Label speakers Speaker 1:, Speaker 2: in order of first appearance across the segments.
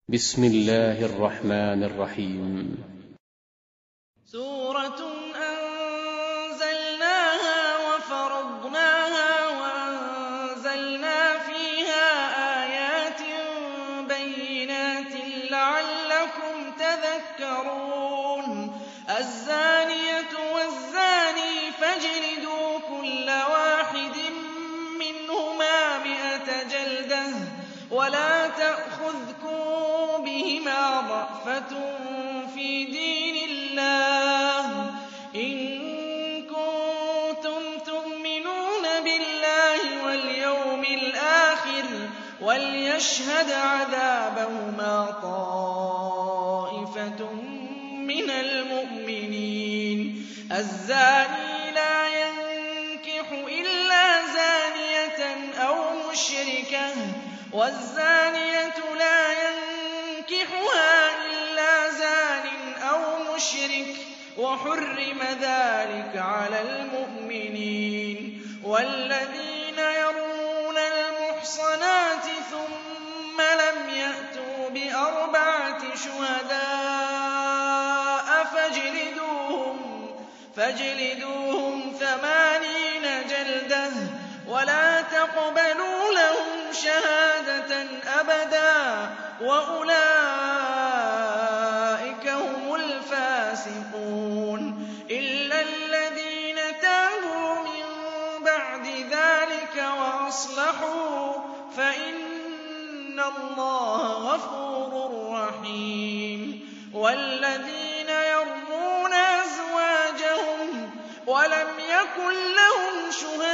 Speaker 1: بسم الله الرحمن الرحيم.
Speaker 2: سورة أنزلناها وفرضناها وأنزلنا فيها آيات بينات لعلكم تذكرون. الزانية والزاني فاجلدوا كل واحد منهما 100 جلدة ولا تأخذكم بهما رأفة في دين الله إن كنتم تؤمنون بالله واليوم الآخر وليشهد عذابهما طائفة من المؤمنين. الزاني لا ينكح إلا زانية أو مشركة والزانية لا ينكحها إلا زان أو مشرك وحرم ذلك على المؤمنين. والذين يرمون المحصنات ثم لم يأتوا ب4 شهداء فاجلدوهم 80 جلدة ولا تقبلوا لهم شهادة أبدا وأولئك هم الفاسقون. إلا الذين تابوا من بعد ذلك وأصلحوا فإن الله غفور رحيم. والذين يرمون أزواجهم ولم يكن لهم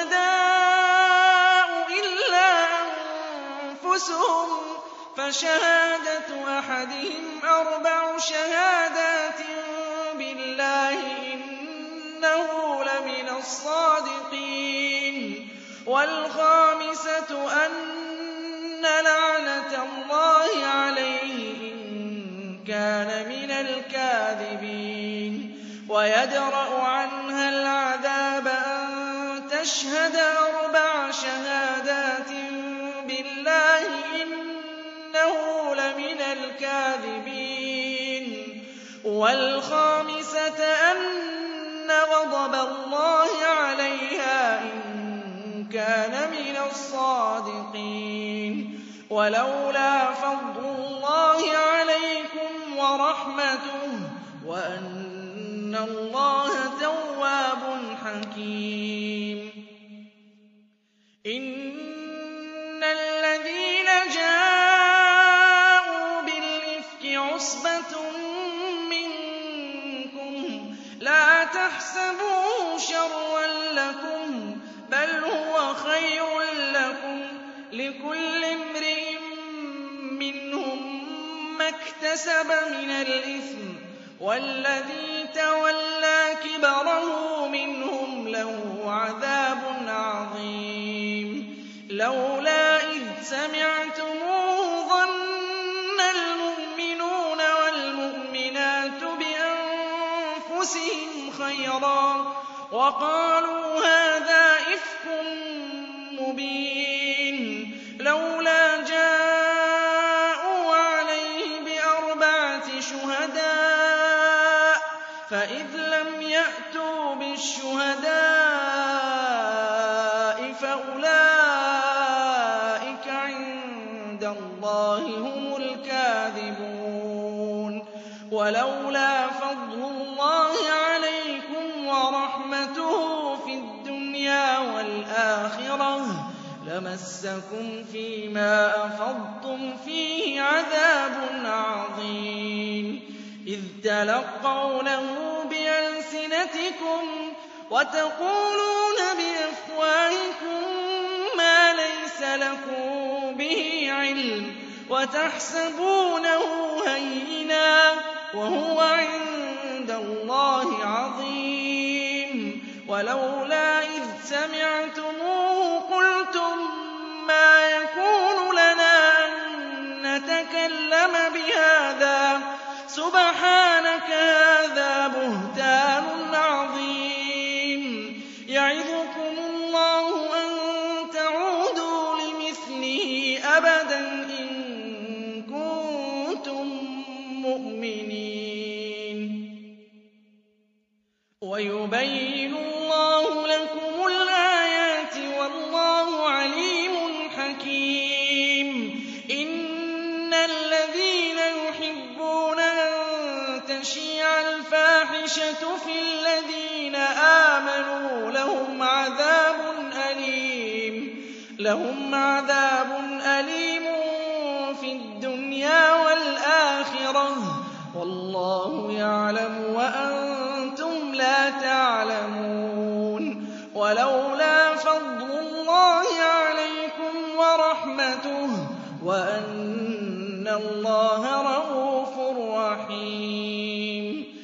Speaker 2: شهداء إلا أنفسهم فشهادة أحدهم 4 شهادات بالله إنه لمن الصادقين. والخامسة أن لعنة الله عليه إن كان من الكاذبين. ويدرأ عنها العذاب أن تشهد 4 شهادات بالله إنه لمن الكاذبين. والخامسة أن غضب الله عليها إن كان من الصادقين. ولولا فضل الله عليكم ورحمته وأن الله تواب حكيم. إن الذين جاءوا بالإفك عصبة منكم لا تحسبوه شرا لكم بل هو خير لكم لكل امرئ منهم ما اكتسب من الإثم والذي تولى كبره منهم له عذاب عظيم. لولا إذ سمعتموه ظن المؤمنون والمؤمنات بأنفسهم خيرا وقالوا هذا إفك مبين. لولا جاءوا عليه ب4 شهداء فإذ لم يأتوا بالشهداء فأولئك عند الله هم الكاذبون. ولولا فضل الله عليكم ورحمته في الدنيا والآخرة لمسكم فيما أفضتم فيه عذاب عظيم. إذ تلقونه بألسنتكم وتقولون بأفواهكم ما ليس لكم به علم وتحسبونه هينا وهو عند الله عظيم. ولولا إذ سمعتموه قلتم ما يكون لنا أن نتكلم بهذا سبحانك هذا بهتان عظيم. يعظكم الله أن تعودوا لمثله أبدا إن كنتم وَيُبَيِّنُ اللَّهُ لَكُمُ الْآيَاتِ وَاللَّهُ عَلِيمٌ حَكِيمٌ إِنَّ الَّذِينَ يُحِبُّونَ أَن تَشِيعَ الْفَاحِشَةُ فِي الَّذِينَ آمَنُوا لَهُمْ عَذَابٌ أَلِيمٌ فِي الدُّنْيَا وَالْآخِرَةِ ۚ وَاللَّهُ يَعْلَمُ وَأَنتُمْ لَا تَعْلَمُونَ وَلَوْلَا فَضْلُ اللَّهِ عَلَيْكُمْ وَرَحْمَتُهُ وَأَنَّ اللَّهَ رَءُوفٌ رَّحِيمٌ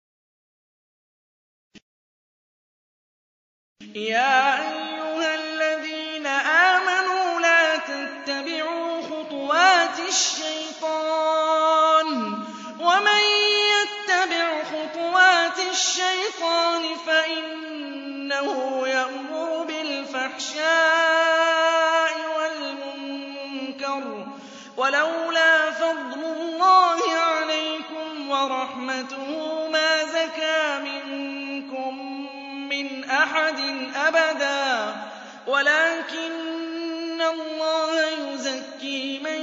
Speaker 2: يَا أَيُّهَا الَّذِينَ آمَنُوا لَا تَتَّبِعُوا خُطُوَاتِ الشَّيْطَانِ ۚ وَمَن يَتَّبِعْ خُطُوَاتِ الشَّيْطَانِ فَإِنَّهُ يَأْمُرُ بِالْفَحْشَاءِ وَالْمُنكَرِ ۚ وَلَوْلَا فَضْلُ اللَّهِ عَلَيْكُمْ وَرَحْمَتُهُ مَا زَكَىٰ مِنكُم مِّنْ أَحَدٍ أَبَدًا وَلَٰكِنَّ اللَّهَ يُزَكِّي مَن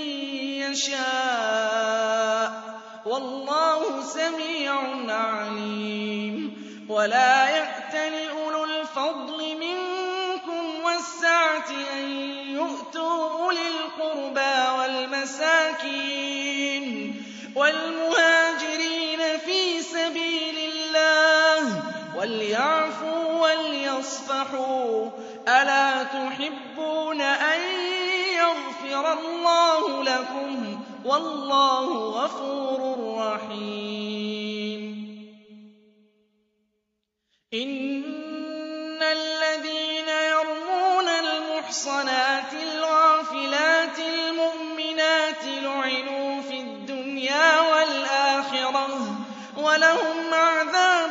Speaker 2: يَشَاءُ ۗ وَاللَّهُ سَمِيعٌ عَلِيمٌ وَلَا يَأْتَلِ أُولُو الْفَضْلِ مِنكُمْ وَالسَّعَةِ أَن يُؤْتُوا أُولِي الْقُرْبَىٰ وَالْمَسَاكِينِ وَالْمُهَاجِرِينَ فِي سَبِيلِ اللَّهِ وَلْيَعْفُوا وَلْيَصْفَحُوا ۗ أَلَا تُحِبُّونَ أَن يَغْفِرَ اللَّهُ لَكُمْ ۗ وَاللَّهُ غَفُورٌ رَّحِيمٌ إِنَّ الَّذِينَ يَرْمُونَ الْمُحْصَنَاتِ الْغَافِلَاتِ الْمُؤْمِنَاتِ لُعِنُوا فِي الدُّنْيَا وَالْآخِرَةِ ۖ وَلَهُمْ عَذَابٌ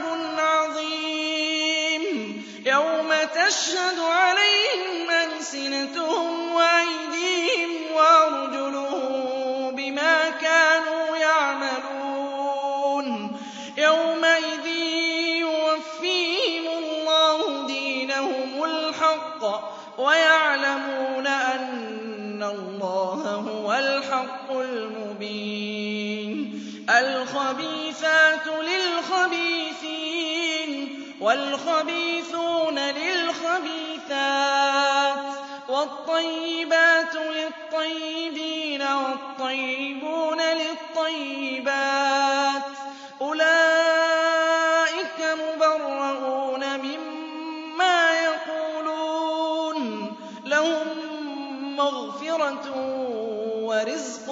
Speaker 2: عَظِيمٌ يَوْمَ تَشْهَدُ عَلَيْهِمْ أَلْسِنَتُهُمْ وَأَيْدِيهِمْ وَأَرْجُلُهُم بِمَا كَانُوا يَعْمَلُونَ يَوْمَئِذٍ يُوَفِّيهِمُ اللَّهُ دِينَهُمُ الْحَقَّ وَيَعْلَمُونَ أَنَّ اللَّهَ هُوَ الْحَقُّ الْمُبِينُ الْخَبِيثَاتُ لِلْخَبِيثِينَ وَالْخَبِيثُونَ لِلْخَبِيثَاتِ وَالطَّيِّبَاتُ لِلطَّيِّبِينَ وَالطَّيِّبُونَ لِلطَّيِّبَاتِ ۚ أُولَٰئِكَ مُبَرَّءُونَ مِمَّا يَقُولُونَ ۖ لَهُم مَّغْفِرَةٌ وَرِزْقٌ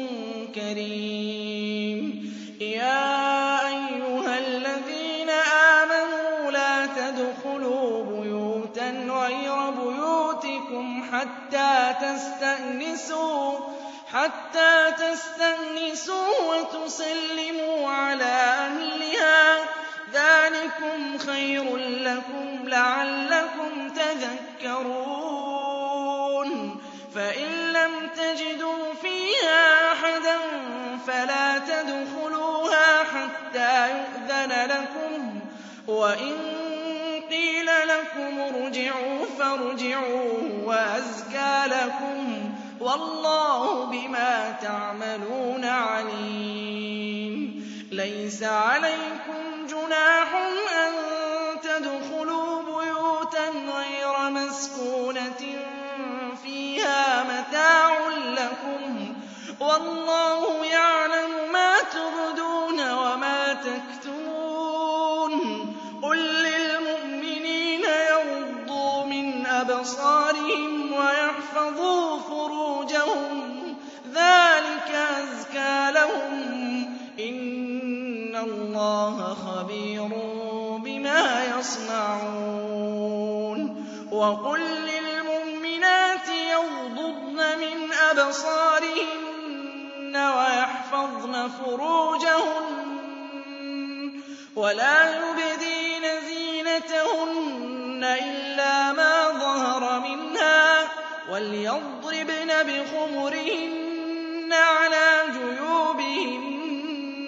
Speaker 2: كَرِيمٌ يَا أَيُّهَا الَّذِينَ آمَنُوا لَا تَدْخُلُوا بُيُوتًا غَيْرَ بُيُوتِكُمْ حَتَّىٰ تَسْتَأْنِسُوا وَتُسَلِّمُوا عَلَىٰ أَهْلِهَا ۚ ذَٰلِكُمْ خَيْرٌ لَّكُمْ لَعَلَّكُمْ تَذَكَّرُونَ فَإِن لَّمْ تَجِدُوا فِيهَا أَحَدًا فَلَا تَدْخُلُوهَا حَتَّىٰ يُؤْذَنَ لَكُمْ ۖ وَإِن قِيلَ لَكُمُ ارْجِعُوا فَارْجِعُوا هُوَ أَزْكَىٰ لَكُمْ ۚ وَاللَّهُ بِمَا تَعْمَلُونَ عَلِيمٌ لَّيْسَ عَلَيْكُمْ جُنَاحٌ أَن تَدْخُلُوا بُيُوتًا غَيْرَ مَسْكُونَةٍ فِيهَا مَتَاعٌ لَّكُمْ ۚ وَاللَّهُ يَعْلَمُ مَا تُبْدُونَ وَمَا تَكْتُمُونَ قُل لِّلْمُؤْمِنِينَ يَغُضُّوا مِنْ أَبْصَارِهِمْ وَيَحْفَظُوا فُرُوجَهُمْ ۚ ذَٰلِكَ أَزْكَىٰ لَهُمْ ۗ إِنَّ اللَّهَ خَبِيرٌ بِمَا يَصْنَعُونَ وَقُل لِّلْمُؤْمِنَاتِ يَغْضُضْنَ مِنْ أَبْصَارِهِنَّ وَيَحْفَظْنَ فُرُوجَهُنَّ وَلَا يُبْدِينَ زِينَتَهُنَّ إِلَّا مَا ظَهَرَ مِنْهَا ۖ وَلْيَضْرِبْنَ بِخُمُرِهِنَّ عَلَىٰ جُيُوبِهِنَّ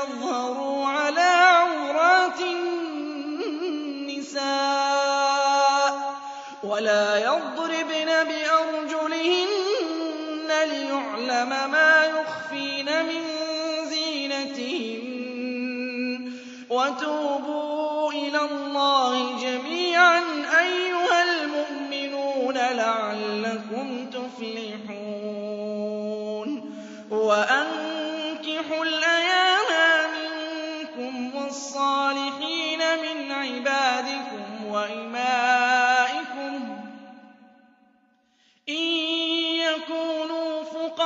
Speaker 2: يظهروا على عورات النساء ولا يضربن بأرجلهن ليعلم ما يخفين من زينتهن وتوبوا إلى الله جميعا أيها المؤمنون لعلكم تفلحون وأنكحوا الأيام منكم والصالحين من عبادكم وإمائكم إن يكونوا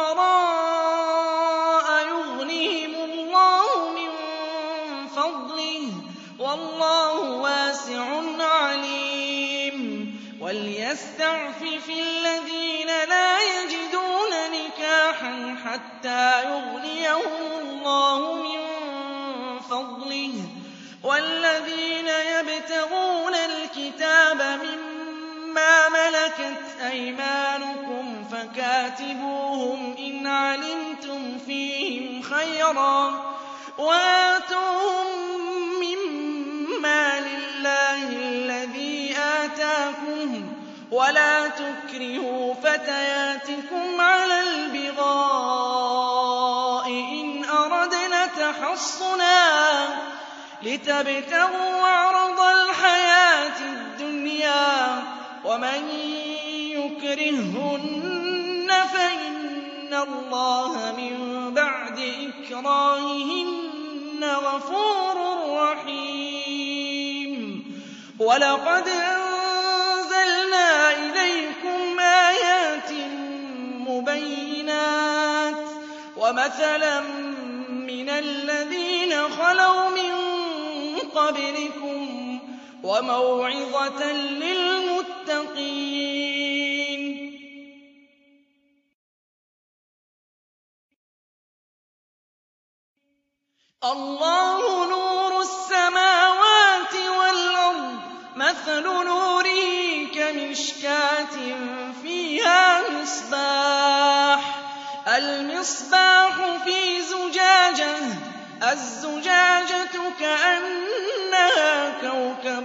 Speaker 2: فقراء يغنهم الله من فضله والله واسع عليم وليستعفف الذين لا يجدون نكاحا حتى يغنيهم الله من فضله والذين يبتغون الكتاب مما ملكت أيمانكم فكاتبوهم إن علمتم فيهم خيرا وآتوهم مما لله الذي آتاكم ولا تكرهوا فتياتكم على البغاء إن أردنا تحصنا لتبتغوا عرض الحياة الدنيا ومن يكرههن فإن الله من بعد إكراههن غفور رحيم ولقد أنزلنا إليكم آيات مبينات ومثلا من الذين خلوا من قبلكم وموعظة للمتقين الله نور السماوات والأرض مثل نوره كمشكاة فيها مصباح المصباح في زجاجة الزجاجة كأنها كوكب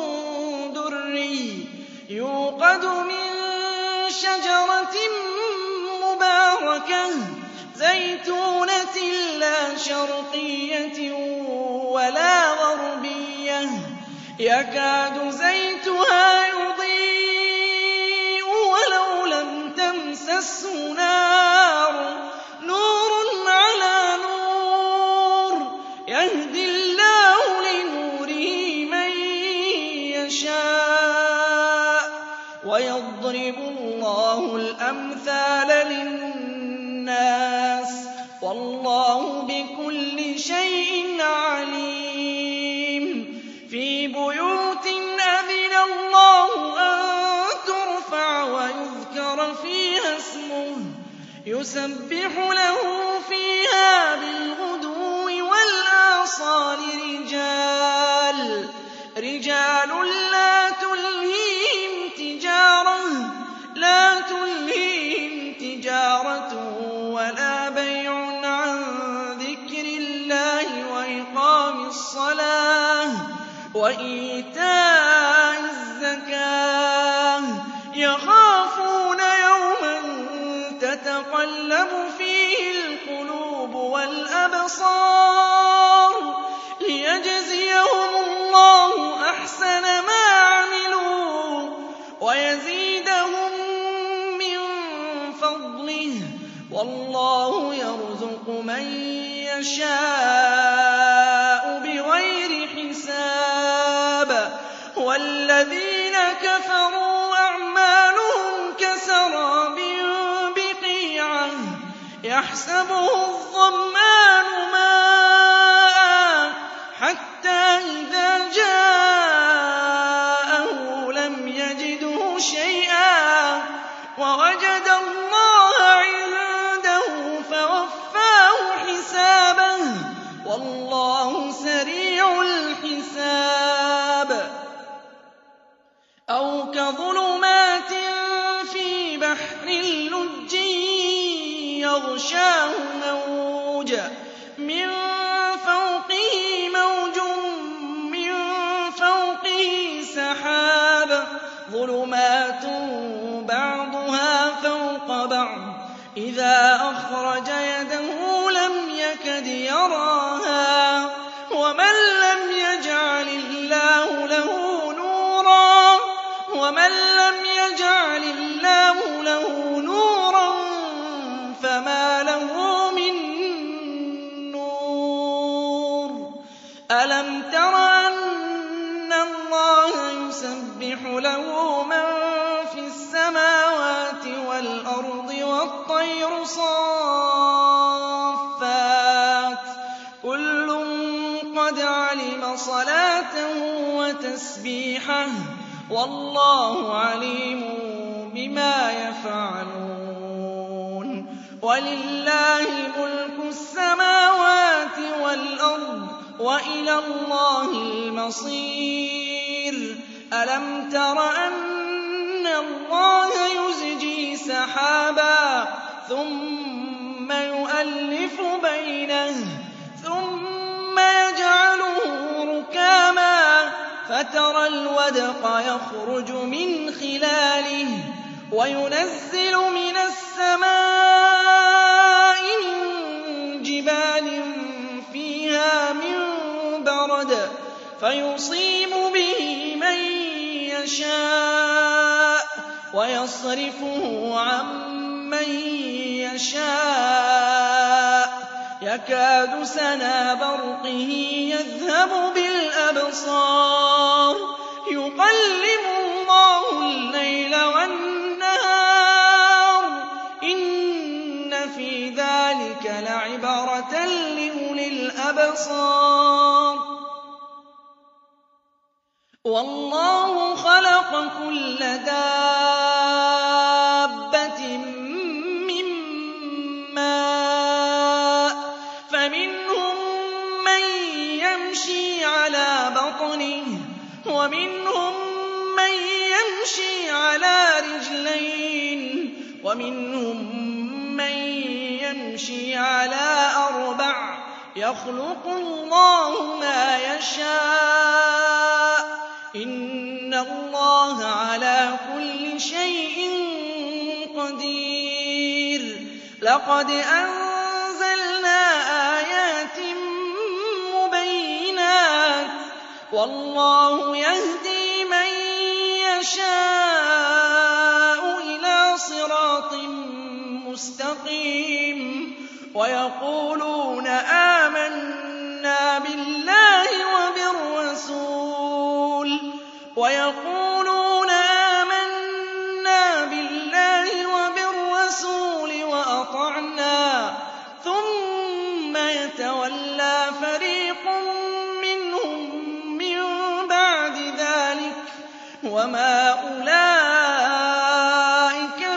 Speaker 2: دري يوقد من شجرة مباركة زيتونة لا شرقية ولا غربية يكاد زيتها يضيء ولو لم تمسسه نار نور على نور يهدي الله لنوره من يشاء ويضرب الله الأمثال للناس والله بكل شيء عليم في بيوت أذن الله أن ترفع ويذكر فيها اسمه يسبح له فيها بالغدو والآصال رجال لا تلهيهم تجارة ولا بيع عن ذكر الله وإقام الصلاة وإيتاء الزكاة يخافون يوما تتقلب فيه القلوب والأبصار ليجزيهم الله أحسن ما عملوا ويزيدهم من فضله والله يرزق من يشاء بغير حساب والذين كفروا أعمالهم كسراب بقيعة يحسبه الظمآن ماء حتى إذا جاءه لم يجده شيئا ووجد الله عنده فوفاه حسابه والله سريع الحساب أو كظلمات في بحر لجي يغشاه موج من فوقه ومن لم يجعل الله له نورا فما له من نور. ألم تر أن الله يسبح له من في السماوات والأرض والطير صافات كل قد علم صلاته وتسبيحه والله عليم بما يفعلون. ولله ملك السماوات والأرض وإلى الله المصير. ألم تر أن الله يزجي سحابا ثم يؤلف بينه ثم يجعله ركاما فترى الودق يخرج من خلاله وينزل من السماء من جبال فيها من برد فيصيب به من يشاء ويصرفه عن من يشاء يكاد سنا برقه يذهب بالأبصار يقلب الله الليل والنهار إن في ذلك لعبرة لأولي الأبصار. والله خلق كل دابة من ماء فمنهم من يمشي على بطنه ومنهم من يمشي على رجلين ومنهم من يمشي على أربع يخلق الله ما يشاء إن الله على كل شيء قدير. لقد أنزلنا آيات مبينات والله يهدي من يشاء إلى صراط مستقيم. ويقولون آمنا بالله وبالرسول وأطعنا ثم يتولى فريق منهم من بعد ذلك وما أولئك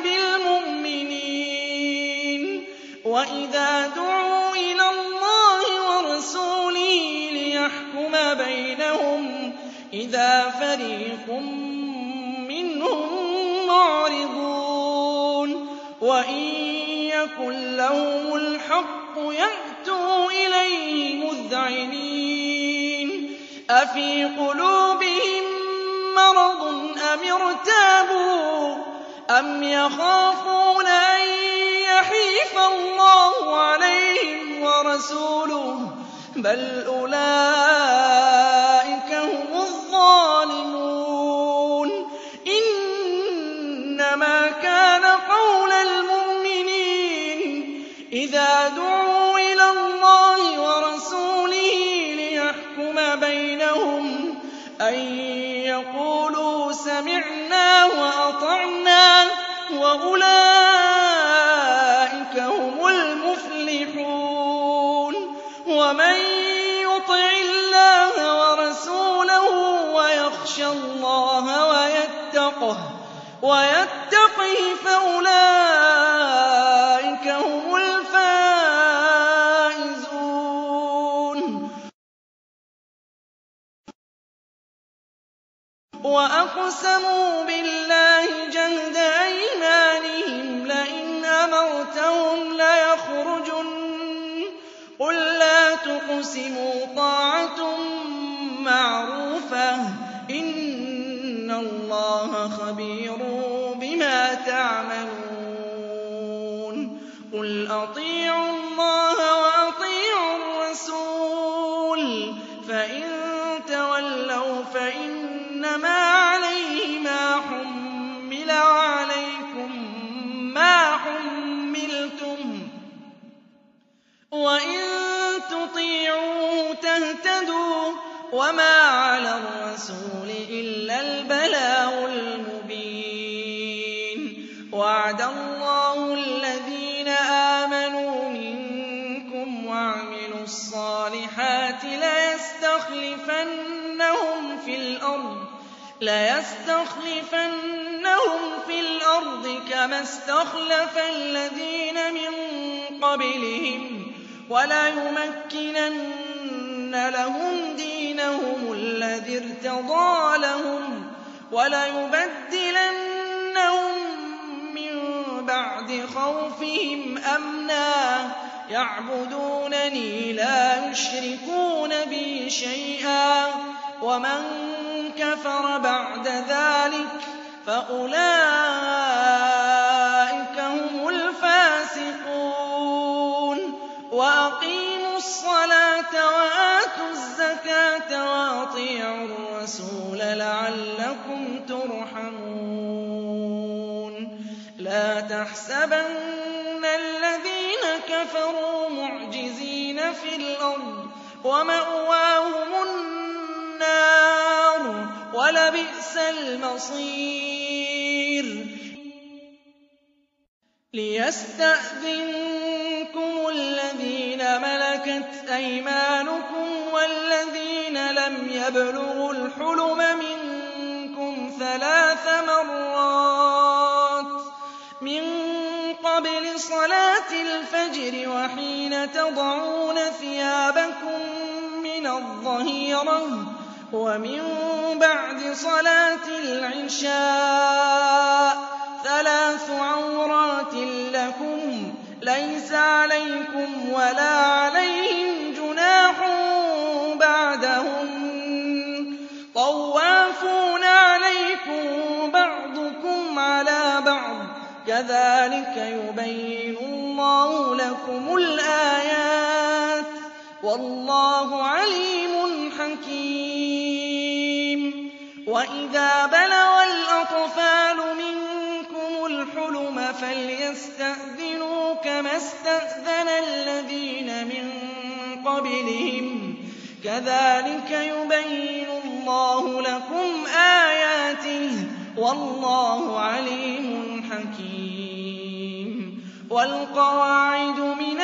Speaker 2: بالمؤمنين. وإذا دعوا إلى الله ورسوله ليحكم بينهم إذا فريق منهم معرضون وإن يكن لهم الحق يأتوا إليه مذعنين. أفي قلوبهم مرض أم ارتابوا أم يخافون أن يحيف الله عليهم ورسوله بل أولئك هم الظالمون. إنما كان قول المؤمنين إذا دعوا إلى الله ورسوله ليحكم بينهم أن يقولوا سمعنا وأطعنا وأولئك هم المفلحون. ومن يطع الله ورسوله ويخشى الله ويتقه فأولئك هم الفائزون. وأقسموا بالله جهد أيمانهم لئن أمرتهم ليخرجن قل لا تقسموا طاعة معروفة إن الله خبير بما تعملون. قل أطيعوا الله وأطيعوا الرسول تُطِيعُوهُ تَهْتَدُوا ۚ وَمَا عَلَى الرَّسُولِ إِلَّا الْبَلَاغُ الْمُبِينُ وَعَدَ اللَّهُ الَّذِينَ آمَنُوا مِنكُمْ وَعَمِلُوا الصَّالِحَاتِ لَيَسْتَخْلِفَنَّهُمْ فِي الْأَرْضِ كَمَا اسْتَخْلَفَ الَّذِينَ مِن قَبْلِهِمْ وَلَيُمَكِّنَنَّ لَهُمْ دِينَهُمُ الَّذِي ارْتَضَىٰ لَهُمْ وَلَيُبَدِّلَنَّهُم مِّن بَعْدِ خَوْفِهِمْ أَمْنًا يَعْبُدُونَنِي لَا يُشْرِكُونَ بِي شَيْئًا ۚ وَمَن كَفَرَ بَعْدَ ذَٰلِكَ فَأُولَٰئِكَ هُمُ الْفَاسِقُونَ وَأَقِيمُوا الصَّلَاةَ وَآتُوا الزَّكَاةَ وَأَطِيعُوا الرَّسُولَ لَعَلَّكُمْ تُرْحَمُونَ لَا تَحْسَبَنَّ الَّذِينَ كَفَرُوا مُعْجِزِينَ فِي الْأَرْضِ ۚ وَمَأْوَاهُمُ النَّارُ ۖ وَلَبِئْسَ الْمَصِيرُ لِيَسْتَأْذِنكُمُ الَّذِينَ مَلَكَتْ أَيْمَانُكُمْ وَالَّذِينَ لَمْ يَبْلُغُوا الْحُلُمَ مِنكُمْ 3 مرات مِّن قَبْلِ صَلَاةِ الْفَجْرِ وَحِينَ تَضَعُونَ ثِيَابَكُم مِّنَ الظَّهِيرَةِ وَمِن بَعْدِ صَلَاةِ الْعِشَاءِ ۚ 3 عَوْرَاتٍ لَّكُمْ ۚ لَيْسَ عَلَيْكُمْ وَلَا عَلَيْهِمْ جُنَاحٌ بَعْدَهُنَّ ۚ طَوَّافُونَ عَلَيْكُم بَعْضُكُمْ عَلَىٰ بَعْضٍ ۚ كَذَٰلِكَ يُبَيِّنُ اللَّهُ لَكُمُ الْآيَاتِ ۗ وَاللَّهُ عَلِيمٌ حَكِيمٌ وَإِذَا بَلَغَ الْأَطْفَالُ مِنكُمُ الْحُلُمَ فَلْيَسْتَأْذِنُوا كَمَا اسْتَأْذَنَ الَّذِينَ مِن قَبْلِهِمْ ۚ كَذَٰلِكَ يُبَيِّنُ اللَّهُ لَكُمْ آيَاتِهِ ۗ وَاللَّهُ عَلِيمٌ حَكِيمٌ وَالْقَوَاعِدُ مِنَ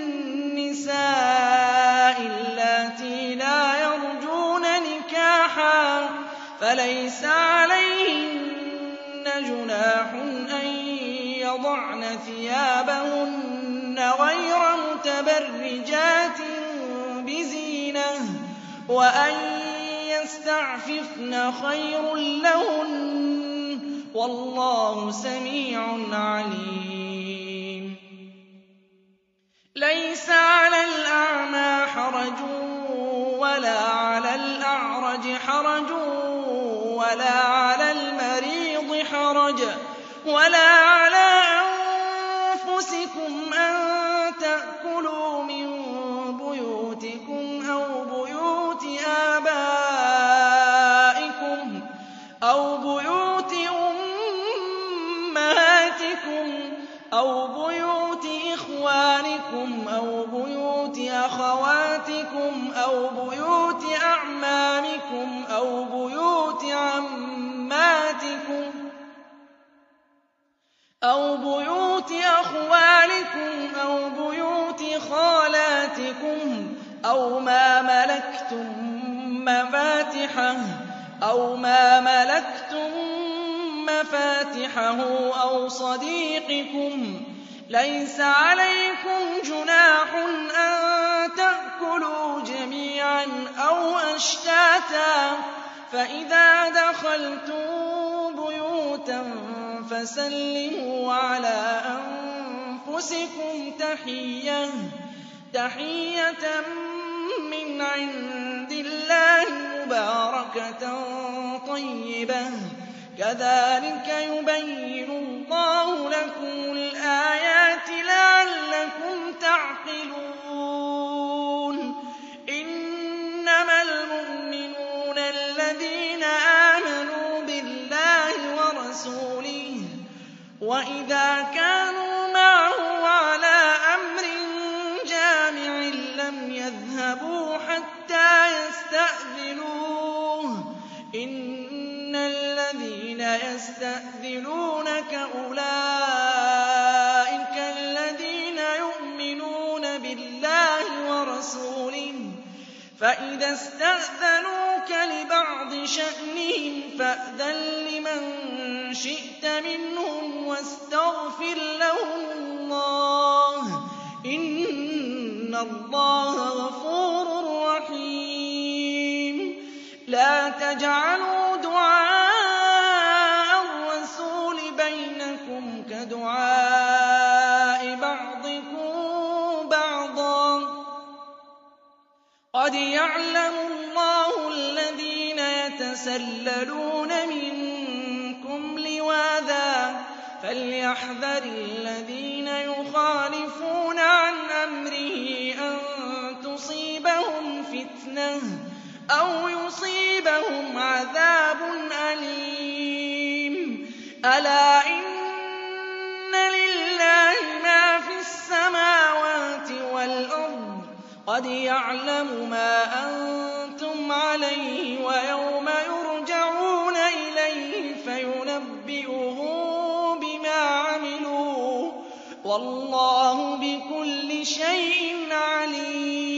Speaker 2: النِّسَاءِ اللَّاتِي لَا يَرْجُونَ نِكَاحًا فَلَيْسَ عَلَيْهِنَّ جُنَاحٌ أَن يَضَعْنَ ثِيَابَهُنَّ غَيْرَ مُتَبَرِّجَاتٍ بِزِينَةٍ ۖ وَأَن يَسْتَعْفِفْنَ خَيْرٌ لَّهُنَّ ۗ وَاللَّهُ سَمِيعٌ عَلِيمٌ لَيْسَ عَلَى الْأَعْمَىٰ حَرَجٌ وَلَا عَلَى الْأَعْرَجِ حَرَجٌ وَلَا عَلَى الْمَرِيضِ حَرَجٌ وَلَا عَلَىٰ أَنفُسِكُمْ أَن تَأْكُلُوا مِن بُيُوتِكُمْ أَوْ بُيُوتِ آبَائِكُمْ أَوْ بُيُوتِ أُمَّهَاتِكُمْ أَوْ بُيُوتِ إِخْوَانِكُمْ أَوْ بُيُوتِ أَخَوَاتِكُمْ أَوْ بُيُوتِ أَعْمَامِكُمْ أَوْ بُيُوتِ عَمَّاتِكُمْ أَوْ بُيُوتِ أَخْوَالِكُمْ أَوْ بُيُوتِ خَالَاتِكُمْ أَوْ مَا مَلَكْتُم مَّفَاتِحَهُ أَوْ صَدِيقِكُمْ ۚ لَيْسَ عَلَيْكُمْ جُنَاحٌ أَن تَأْكُلُوا جَمِيعًا أَوْ أَشْتَاتًا ۚ فَإِذَا دَخَلْتُم بُيُوتًا فَسَلِّمُوا عَلَىٰ أَنفُسِكُمْ تَحِيَّةً مِّنْ عِندِ اللَّهِ مُبَارَكَةً طَيِّبَةً ۚ كَذَٰلِكَ يُبَيِّنُ اللَّهُ لَكُمُ الْآيَاتِ لَعَلَّكُمْ تَعْقِلُونَ إِنَّمَا الْمُؤْمِنُونَ الَّذِينَ آمَنُوا بِاللَّهِ وَرَسُولِهِ وَإِذَا كَانُوا مَعَهُ عَلَىٰ أَمْرٍ جَامِعٍ لَّمْ يذهبوا حتى يستأذنوه إن الذين يستأذنونك أولئك الذين يؤمنون بالله ورسوله فإذا استأذنوك لبعض شأنهم فأذن لمن شئت منهم واستغفر لهم الله إن الله غفور رحيم لا تجعلوا دعاء الرسول بينكم كدعاء بعضكم بعضا قد يعلم الله الذين يتسللون منكم لواذا فليحذر الذين يخالفون عن أمره أن تصيبهم فتنة أو يصيبهم عذاب أليم ألا إن لله ما في السماوات والأرض قد يعلم ما أنتم عليه ويوم يرجعون إليه فينبئهم بما عملوا والله بكل شيء عليم